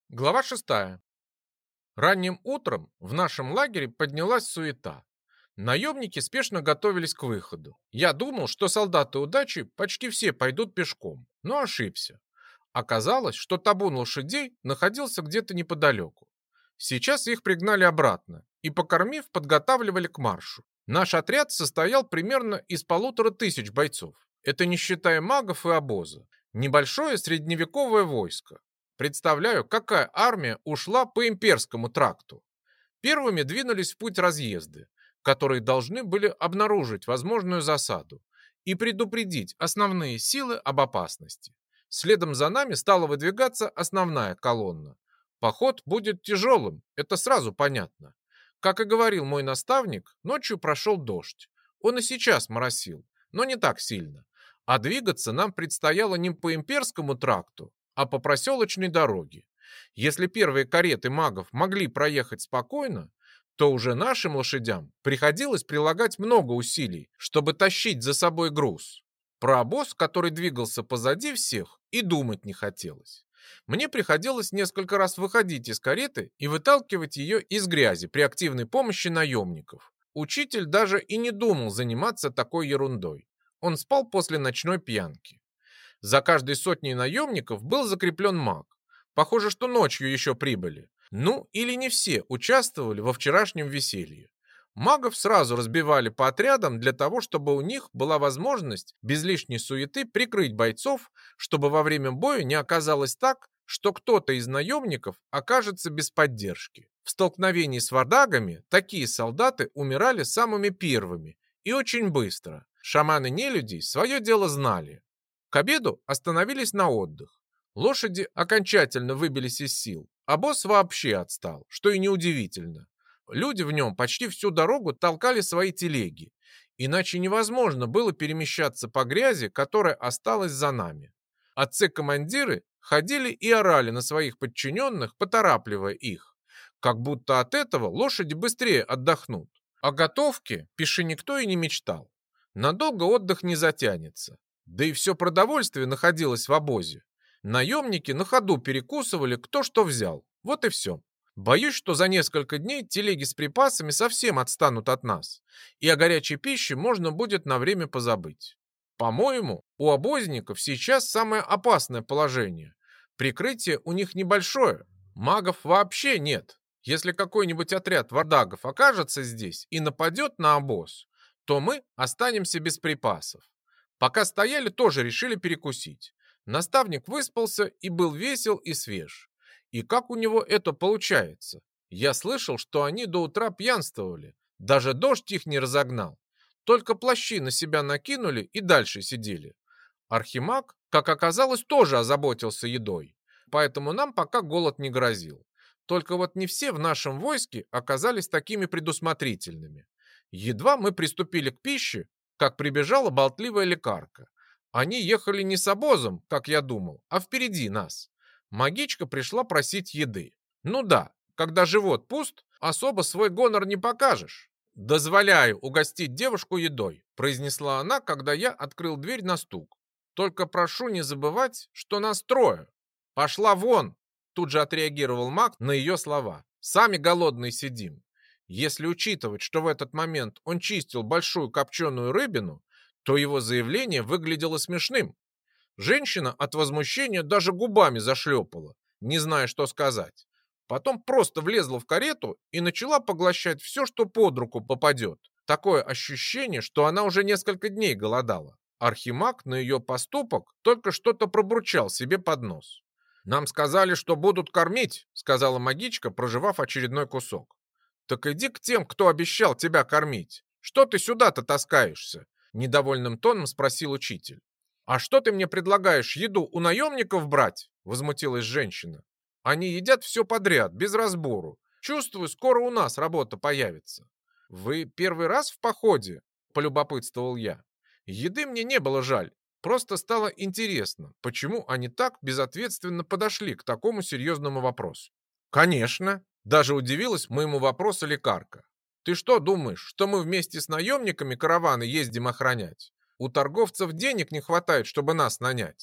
Глава 6. Ранним утром в нашем лагере поднялась суета. Наемники спешно готовились к выходу. Я думал, что солдаты удачи почти все пойдут пешком, но ошибся. Оказалось, что табун лошадей находился где-то неподалеку. Сейчас их пригнали обратно и, покормив, подготавливали к маршу. Наш отряд состоял примерно из 1500 бойцов. Это не считая магов и обоза. Небольшое средневековое войско. Представляю, какая армия ушла по имперскому тракту. Первыми двинулись в путь разъезды, которые должны были обнаружить возможную засаду и предупредить основные силы об опасности. Следом за нами стала выдвигаться основная колонна. Поход будет тяжелым, это сразу понятно. Как и говорил мой наставник, ночью прошел дождь. Он и сейчас моросил, но не так сильно. А двигаться нам предстояло не по имперскому тракту, а по проселочной дороге. Если первые кареты магов могли проехать спокойно, то уже нашим лошадям приходилось прилагать много усилий, чтобы тащить за собой груз. Про обоз, который двигался позади всех, и думать не хотелось. Мне приходилось несколько раз выходить из кареты и выталкивать ее из грязи при активной помощи наемников. Учитель даже и не думал заниматься такой ерундой. Он спал после ночной пьянки. За каждой сотней наемников был закреплен маг. Похоже, что ночью еще прибыли. Ну, или не все участвовали во вчерашнем веселье. Магов сразу разбивали по отрядам для того, чтобы у них была возможность без лишней суеты прикрыть бойцов, чтобы во время боя не оказалось так, что кто-то из наемников окажется без поддержки. В столкновении с вардагами такие солдаты умирали самыми первыми и очень быстро. Шаманы нелюдей свое дело знали. К обеду остановились на отдых. Лошади окончательно выбились из сил, а босс вообще отстал, что и неудивительно. Люди в нем почти всю дорогу толкали свои телеги, иначе невозможно было перемещаться по грязи, которая осталась за нами. Отцы-командиры ходили и орали на своих подчиненных, поторапливая их, как будто от этого лошади быстрее отдохнут. О готовке, пиши, никто и не мечтал. Надолго отдых не затянется. Да и все продовольствие находилось в обозе. Наемники на ходу перекусывали, кто что взял. Вот и все. Боюсь, что за несколько дней телеги с припасами совсем отстанут от нас, и о горячей пище можно будет на время позабыть. По-моему, у обозников сейчас самое опасное положение. Прикрытие у них небольшое, магов вообще нет. Если какой-нибудь отряд вардагов окажется здесь и нападет на обоз, то мы останемся без припасов. Пока стояли, тоже решили перекусить. Наставник выспался и был весел и свеж. И как у него это получается? Я слышал, что они до утра пьянствовали. Даже дождь их не разогнал. Только плащи на себя накинули и дальше сидели. Архимаг, как оказалось, тоже озаботился едой. Поэтому нам пока голод не грозил. Только вот не все в нашем войске оказались такими предусмотрительными. Едва мы приступили к пище, как прибежала болтливая лекарка. Они ехали не с обозом, как я думал, а впереди нас. Магичка пришла просить еды. Ну да, когда живот пуст, особо свой гонор не покажешь. «Дозволяю угостить девушку едой», произнесла она, когда я открыл дверь на стук. «Только прошу не забывать, что нас трое». «Пошла вон!» Тут же отреагировал маг на ее слова. «Сами голодные сидим». Если учитывать, что в этот момент он чистил большую копченую рыбину, то его заявление выглядело смешным. Женщина от возмущения даже губами зашлепала, не зная, что сказать. Потом просто влезла в карету и начала поглощать все, что под руку попадет. Такое ощущение, что она уже несколько дней голодала. Архимаг на ее поступок только что-то пробурчал себе под нос. «Нам сказали, что будут кормить», — сказала магичка, прожевав очередной кусок. «Так иди к тем, кто обещал тебя кормить. Что ты сюда-то таскаешься?» Недовольным тоном спросил учитель. «А что ты мне предлагаешь, еду у наемников брать?» Возмутилась женщина. «Они едят все подряд, без разбору. Чувствую, скоро у нас работа появится». «Вы первый раз в походе?» Полюбопытствовал я. Еды мне не было жаль. Просто стало интересно, почему они так безответственно подошли к такому серьезному вопросу. «Конечно!» Даже удивилась моему вопросу лекарка. «Ты что думаешь, что мы вместе с наемниками караваны ездим охранять? У торговцев денег не хватает, чтобы нас нанять.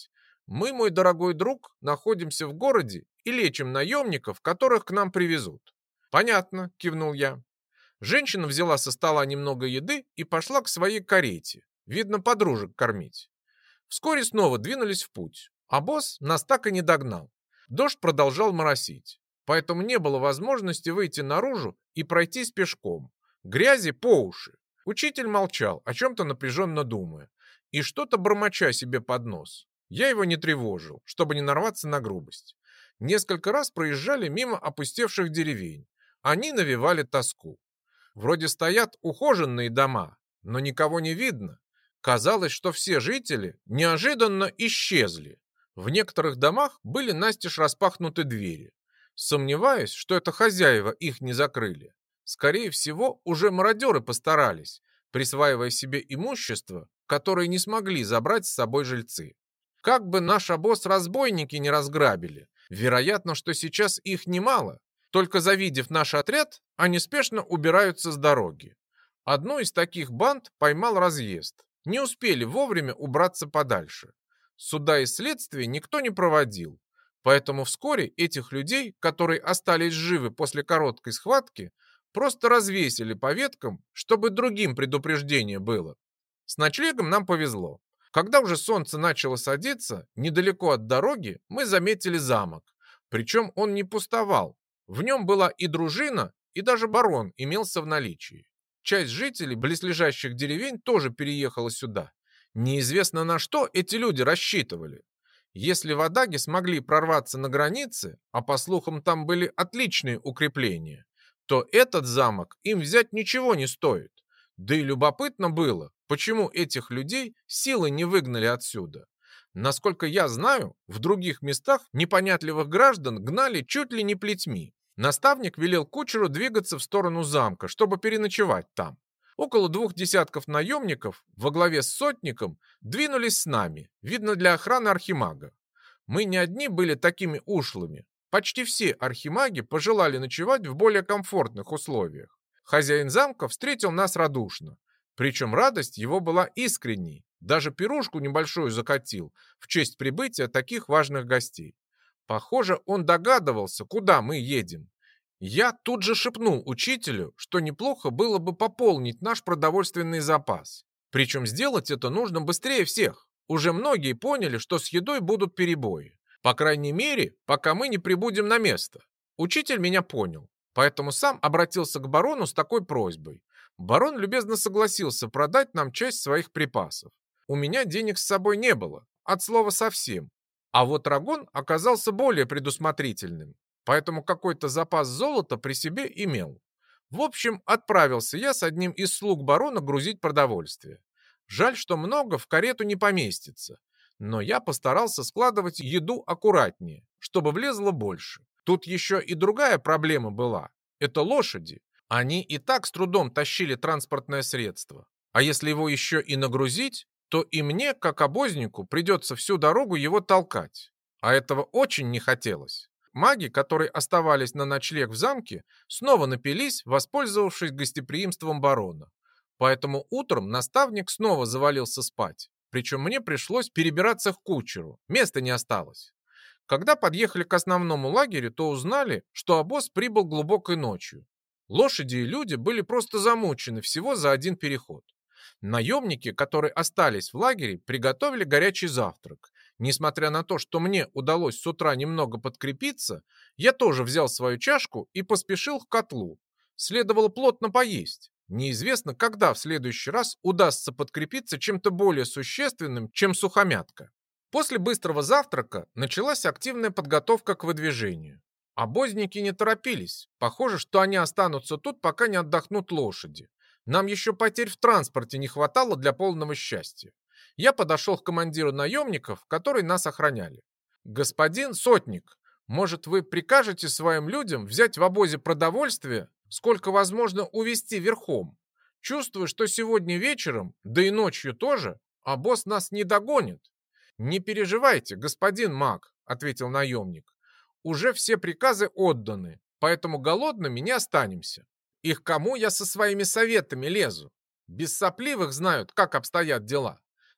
Мы, мой дорогой друг, находимся в городе и лечим наемников, которых к нам привезут. Понятно, кивнул я. Женщина взяла со стола немного еды и пошла к своей карете. Видно, подружек кормить. Вскоре снова двинулись в путь, а босс нас так и не догнал. Дождь продолжал моросить, поэтому не было возможности выйти наружу и пройтись пешком. Грязи по уши. Учитель молчал, о чем-то напряженно думая, и что-то бормоча себе под нос. Я его не тревожил, чтобы не нарваться на грубость. Несколько раз проезжали мимо опустевших деревень. Они навевали тоску. Вроде стоят ухоженные дома, но никого не видно. Казалось, что все жители неожиданно исчезли. В некоторых домах были настежь распахнуты двери. Сомневаюсь, что это хозяева их не закрыли. Скорее всего, уже мародеры постарались, присваивая себе имущество, которое не смогли забрать с собой жильцы. Как бы наш обоз разбойники не разграбили, вероятно, что сейчас их немало. Только завидев наш отряд, они спешно убираются с дороги. Одну из таких банд поймал разъезд. Не успели вовремя убраться подальше. Суда и следствия никто не проводил. Поэтому вскоре этих людей, которые остались живы после короткой схватки, просто развесили по веткам, чтобы другим предупреждение было. С ночлегом нам повезло. Когда уже солнце начало садиться, недалеко от дороги мы заметили замок. Причем он не пустовал. В нем была и дружина, и даже барон имелся в наличии. Часть жителей близлежащих деревень тоже переехала сюда. Неизвестно, на что эти люди рассчитывали. Если вадаги смогли прорваться на границе, а по слухам там были отличные укрепления, то этот замок им взять ничего не стоит. Да и любопытно было, почему этих людей силой не выгнали отсюда. Насколько я знаю, в других местах непонятливых граждан гнали чуть ли не плетьми. Наставник велел кучеру двигаться в сторону замка, чтобы переночевать там. Около 2 десятков наемников во главе с сотником двинулись с нами, видно, для охраны архимага. Мы не одни были такими ушлыми. Почти все архимаги пожелали ночевать в более комфортных условиях. Хозяин замка встретил нас радушно. Причем радость его была искренней. Даже пирушку небольшую закатил в честь прибытия таких важных гостей. Похоже, он догадывался, куда мы едем. Я тут же шепнул учителю, что неплохо было бы пополнить наш продовольственный запас. Причем сделать это нужно быстрее всех. Уже многие поняли, что с едой будут перебои. По крайней мере, пока мы не прибудем на место. Учитель меня понял, поэтому сам обратился к барону с такой просьбой. Барон любезно согласился продать нам часть своих припасов. У меня денег с собой не было, от слова совсем. А вот Рагон оказался более предусмотрительным, поэтому какой-то запас золота при себе имел. В общем, отправился я с одним из слуг барона грузить продовольствие. Жаль, что много в карету не поместится, но я постарался складывать еду аккуратнее, чтобы влезло больше. Тут еще и другая проблема была. Это лошади. Они и так с трудом тащили транспортное средство. А если его еще и нагрузить, то и мне, как обознику, придется всю дорогу его толкать. А этого очень не хотелось. Маги, которые оставались на ночлег в замке, снова напились, воспользовавшись гостеприимством барона. Поэтому утром наставник снова завалился спать. Причем мне пришлось перебираться к кучеру. Места не осталось. Когда подъехали к основному лагерю, то узнали, что обоз прибыл глубокой ночью. Лошади и люди были просто замучены всего за один переход. Наемники, которые остались в лагере, приготовили горячий завтрак. Несмотря на то, что мне удалось с утра немного подкрепиться, я тоже взял свою чашку и поспешил к котлу. Следовало плотно поесть. Неизвестно, когда в следующий раз удастся подкрепиться чем-то более существенным, чем сухомятка. После быстрого завтрака началась активная подготовка к выдвижению. Обозники не торопились. Похоже, что они останутся тут, пока не отдохнут лошади. Нам еще потерь в транспорте не хватало для полного счастья. Я подошел к командиру наемников, которые нас охраняли. «Господин Сотник, может, вы прикажете своим людям взять в обозе продовольствие, сколько возможно увезти верхом? Чувствую, что сегодня вечером, да и ночью тоже, обоз нас не догонит». «Не переживайте, господин маг», — ответил наемник. «Уже все приказы отданы, поэтому голодными не останемся. И к кому я со своими советами лезу? Без сопливых знают, как обстоят дела.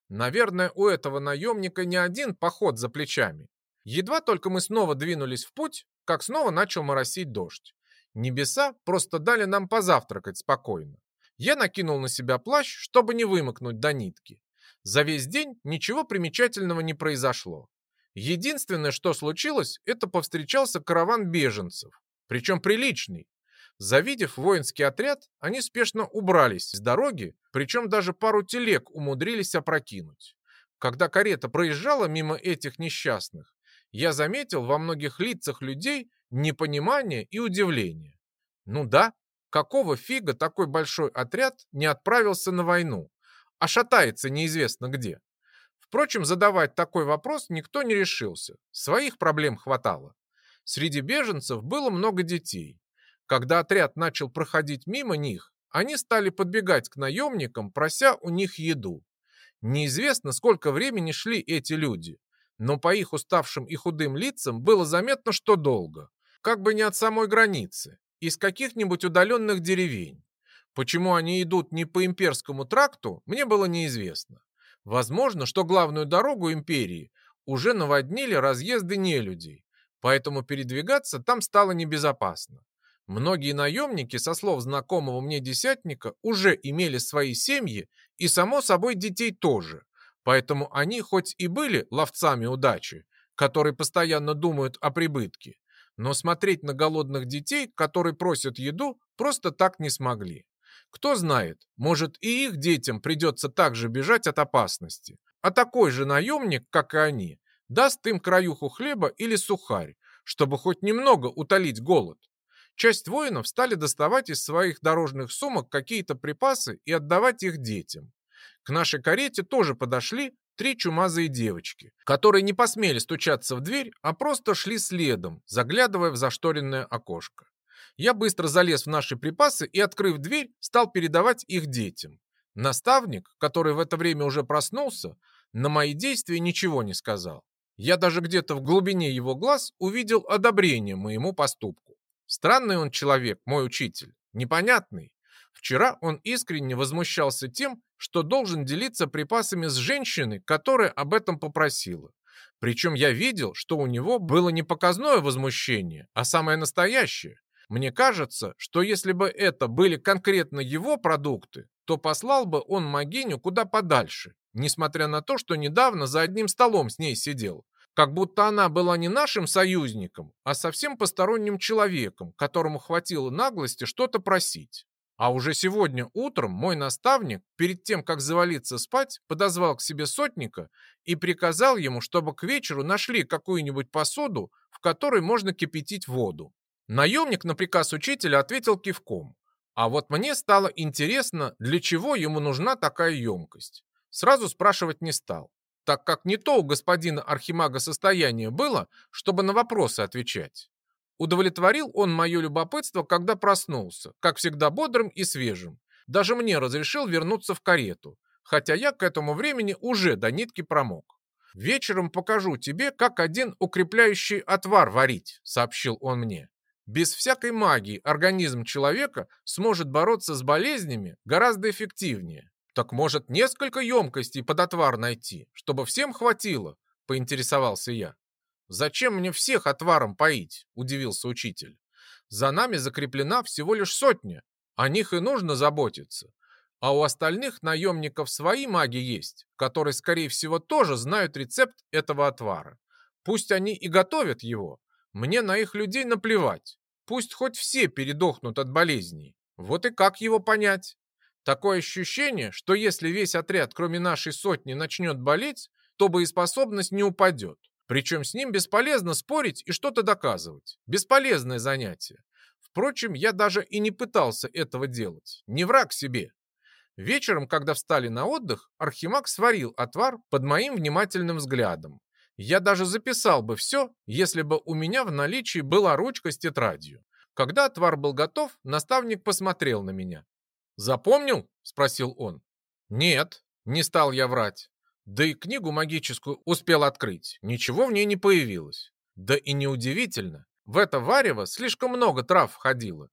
Наверное, у этого наемника не один поход за плечами. Едва только мы снова двинулись в путь, как снова начал моросить дождь. Небеса просто дали нам позавтракать спокойно. Я накинул на себя плащ, чтобы не вымокнуть до нитки. За весь день ничего примечательного не произошло. Единственное, что случилось, это повстречался караван беженцев, причем приличный. Завидев воинский отряд, они спешно убрались с дороги, причем даже пару телег умудрились опрокинуть. Когда карета проезжала мимо этих несчастных, я заметил во многих лицах людей непонимание и удивление. Ну да, какого фига такой большой отряд не отправился на войну, а шатается неизвестно где? Впрочем, задавать такой вопрос никто не решился, своих проблем хватало. Среди беженцев было много детей. Когда отряд начал проходить мимо них, они стали подбегать к наемникам, прося у них еду. Неизвестно, сколько времени шли эти люди, но по их уставшим и худым лицам было заметно, что долго. Как бы не от самой границы, из каких-нибудь удаленных деревень. Почему они идут не по имперскому тракту, мне было неизвестно. Возможно, что главную дорогу империи уже наводнили разъезды нелюдей, поэтому передвигаться там стало небезопасно. Многие наемники, со слов знакомого мне десятника, уже имели свои семьи и, само собой, детей тоже. Поэтому они хоть и были ловцами удачи, которые постоянно думают о прибытке, но смотреть на голодных детей, которые просят еду, просто так не смогли. Кто знает, может и их детям придется также бежать от опасности. А такой же наемник, как и они, даст им краюху хлеба или сухарь, чтобы хоть немного утолить голод. Часть воинов стали доставать из своих дорожных сумок какие-то припасы и отдавать их детям. К нашей карете тоже подошли 3 чумазые девочки, которые не посмели стучаться в дверь, а просто шли следом, заглядывая в зашторенное окошко. Я быстро залез в наши припасы и, открыв дверь, стал передавать их детям. Наставник, который в это время уже проснулся, на мои действия ничего не сказал. Я даже где-то в глубине его глаз увидел одобрение моему поступку. Странный он человек, мой учитель, непонятный. Вчера он искренне возмущался тем, что должен делиться припасами с женщиной, которая об этом попросила. Причем я видел, что у него было не показное возмущение, а самое настоящее. Мне кажется, что если бы это были конкретно его продукты, то послал бы он Магиню куда подальше, несмотря на то, что недавно за одним столом с ней сидел. Как будто она была не нашим союзником, а совсем посторонним человеком, которому хватило наглости что-то просить. А уже сегодня утром мой наставник, перед тем, как завалиться спать, подозвал к себе сотника и приказал ему, чтобы к вечеру нашли какую-нибудь посуду, в которой можно кипятить воду. Наемник на приказ учителя ответил кивком. А вот мне стало интересно, для чего ему нужна такая емкость. Сразу спрашивать не стал, так как не то у господина архимага состояние было, чтобы на вопросы отвечать. Удовлетворил он мое любопытство, когда проснулся, как всегда бодрым и свежим. Даже мне разрешил вернуться в карету, хотя я к этому времени уже до нитки промок. «Вечером покажу тебе, как один укрепляющий отвар варить», — сообщил он мне. «Без всякой магии организм человека сможет бороться с болезнями гораздо эффективнее». «Так может, несколько емкостей под отвар найти, чтобы всем хватило?» — поинтересовался я. «Зачем мне всех отваром поить?» – удивился учитель. «За нами закреплена всего лишь сотня. О них и нужно заботиться. А у остальных наемников свои маги есть, которые, скорее всего, тоже знают рецепт этого отвара. Пусть они и готовят его. Мне на их людей наплевать. Пусть хоть все передохнут от болезней. Вот и как его понять? Такое ощущение, что если весь отряд, кроме нашей сотни, начнет болеть, то боеспособность не упадет. Причем с ним бесполезно спорить и что-то доказывать. Бесполезное занятие. Впрочем, я даже и не пытался этого делать. Не враг себе. Вечером, когда встали на отдых, Архимаг сварил отвар под моим внимательным взглядом. Я даже записал бы все, если бы у меня в наличии была ручка с тетрадью. Когда отвар был готов, наставник посмотрел на меня. «Запомнил?» – спросил он. «Нет», – не стал я врать. Да и книгу магическую успел открыть. Ничего в ней не появилось. Да и неудивительно. В это варево слишком много трав входило.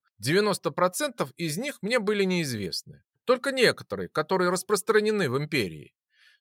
90% из них мне были неизвестны. Только некоторые, которые распространены в империи.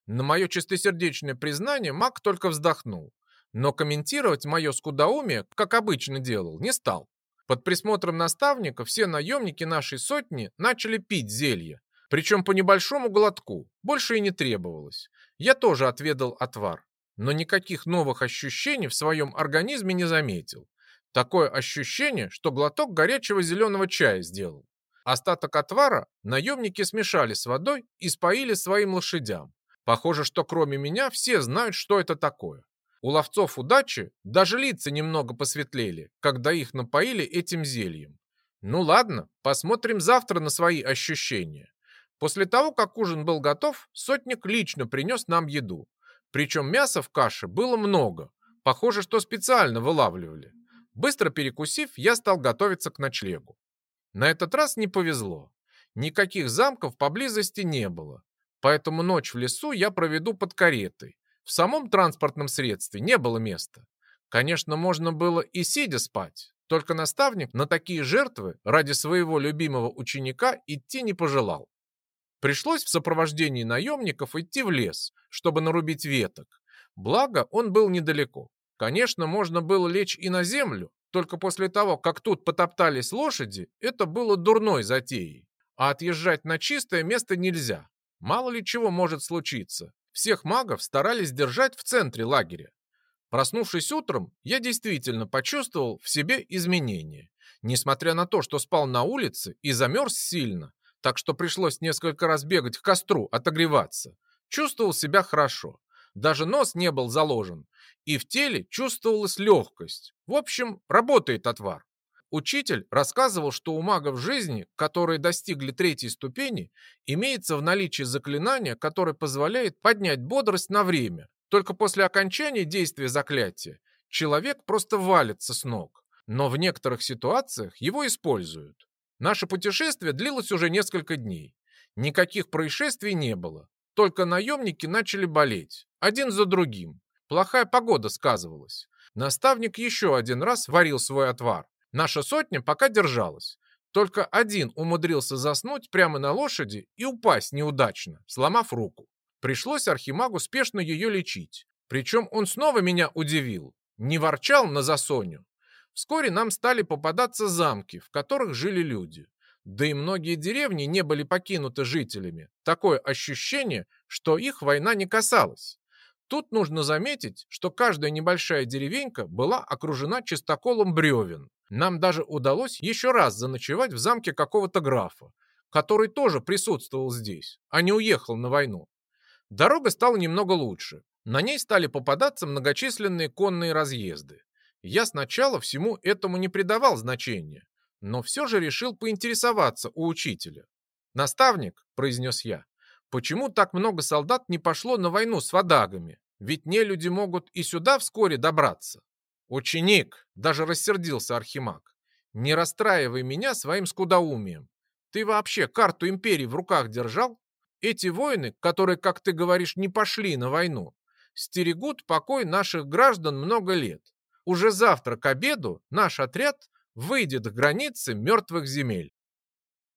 На мое чистосердечное признание маг только вздохнул, но комментировать мое скудоумие, как обычно делал, не стал. Под присмотром наставника все наемники нашей сотни начали пить зелье, причем по небольшому глотку, больше и не требовалось. Я тоже отведал отвар, но никаких новых ощущений в своем организме не заметил. Такое ощущение, что глоток горячего зеленого чая сделал. Остаток отвара наемники смешали с водой и споили своим лошадям. Похоже, что кроме меня все знают, что это такое. У ловцов удачи даже лица немного посветлели, когда их напоили этим зельем. Ну ладно, посмотрим завтра на свои ощущения. После того, как ужин был готов, сотник лично принес нам еду. Причем мяса в каше было много. Похоже, что специально вылавливали. Быстро перекусив, я стал готовиться к ночлегу. На этот раз не повезло. Никаких замков поблизости не было. Поэтому ночь в лесу я проведу под каретой. В самом транспортном средстве не было места. Конечно, можно было и сидя спать, только наставник на такие жертвы ради своего любимого ученика идти не пожелал. Пришлось в сопровождении наемников идти в лес, чтобы нарубить веток. Благо, он был недалеко. Конечно, можно было лечь и на землю, только после того, как тут потоптались лошади, это было дурной затеей. А отъезжать на чистое место нельзя. Мало ли чего может случиться. Всех магов старались держать в центре лагеря. Проснувшись утром, я действительно почувствовал в себе изменения. Несмотря на то, что спал на улице и замерз сильно, так что пришлось несколько раз бегать к костру, отогреваться, чувствовал себя хорошо. Даже нос не был заложен, и в теле чувствовалась легкость. В общем, работает отвар. Учитель рассказывал, что у магов жизни, которые достигли третьей ступени, имеется в наличии заклинание, которое позволяет поднять бодрость на время. Только после окончания действия заклятия человек просто валится с ног. Но в некоторых ситуациях его используют. Наше путешествие длилось уже несколько дней. Никаких происшествий не было. Только наемники начали болеть, один за другим. Плохая погода сказывалась. Наставник еще один раз варил свой отвар. Наша сотня пока держалась. Только один умудрился заснуть прямо на лошади и упасть неудачно, сломав руку. Пришлось архимагу спешно ее лечить. Причем он снова меня удивил. Не ворчал на засоню. Вскоре нам стали попадаться замки, в которых жили люди. Да и многие деревни не были покинуты жителями. Такое ощущение, что их война не касалась. Тут нужно заметить, что каждая небольшая деревенька была окружена чистоколом бревен. Нам даже удалось еще раз заночевать в замке какого-то графа, который тоже присутствовал здесь, а не уехал на войну. Дорога стала немного лучше. На ней стали попадаться многочисленные конные разъезды. Я сначала всему этому не придавал значения, но все же решил поинтересоваться у учителя. «Наставник», — произнес я, — «почему так много солдат не пошло на войну с вадагами? Ведь нелюди могут и сюда вскоре добраться». «Ученик», — даже рассердился архимаг, — «не расстраивай меня своим скудоумием. Ты вообще карту империи в руках держал? Эти воины, которые, как ты говоришь, не пошли на войну, стерегут покой наших граждан много лет. Уже завтра к обеду наш отряд выйдет к границе мертвых земель.